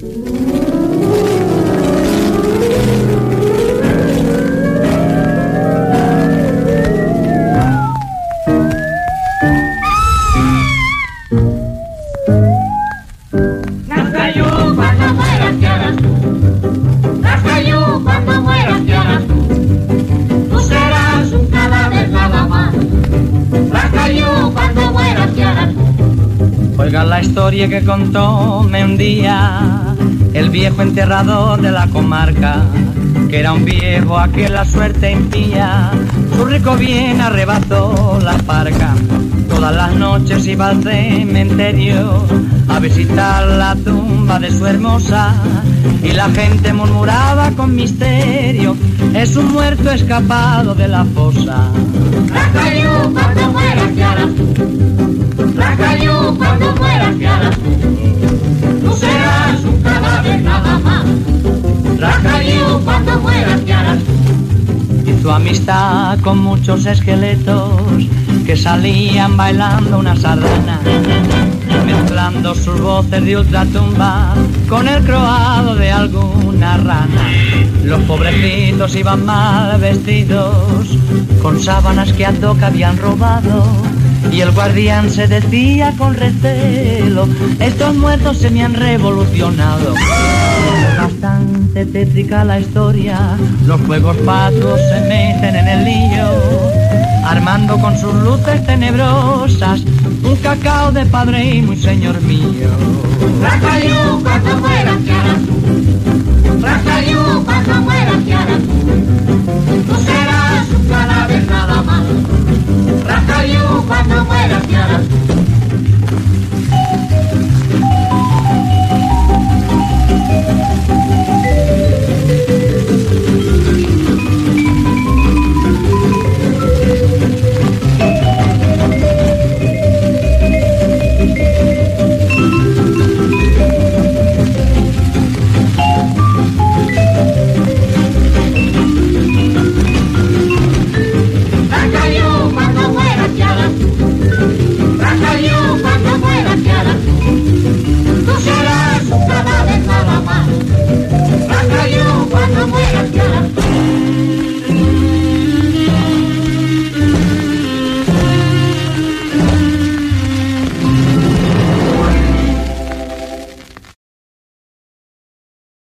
Oiga la historia que contóme un día el viejo enterrador de la comarca, que era un viejo a que la suerte impía, su rico bien arrebató la parca. Todas las noches iba al cementerio a visitar la tumba de su hermosa, y la gente murmuraba con misterio: es un muerto escapado de la fosa. Racayú, cuando mueras, ¿qué harás tú? Racayú, cuando mueras, ¿qué harás tú? Tú serás un cadáver nada más. Racayú, cuando mueras, ¿qué harás tú? Hizo amistad con muchos esqueletos que salían bailando una sardana, mezclando sus voces de ultratumba con el croado de alguna rana. Los pobrecitos iban mal vestidos, con sábanas que a toca habían robado, y el guardián se decía con recelo: estos muertos se me han revolucionado. Bastante tétrica la historia, los fuegos patrios se meten en el lío, armando con sus luces tenebrosas un cacao de padre y muy señor mío.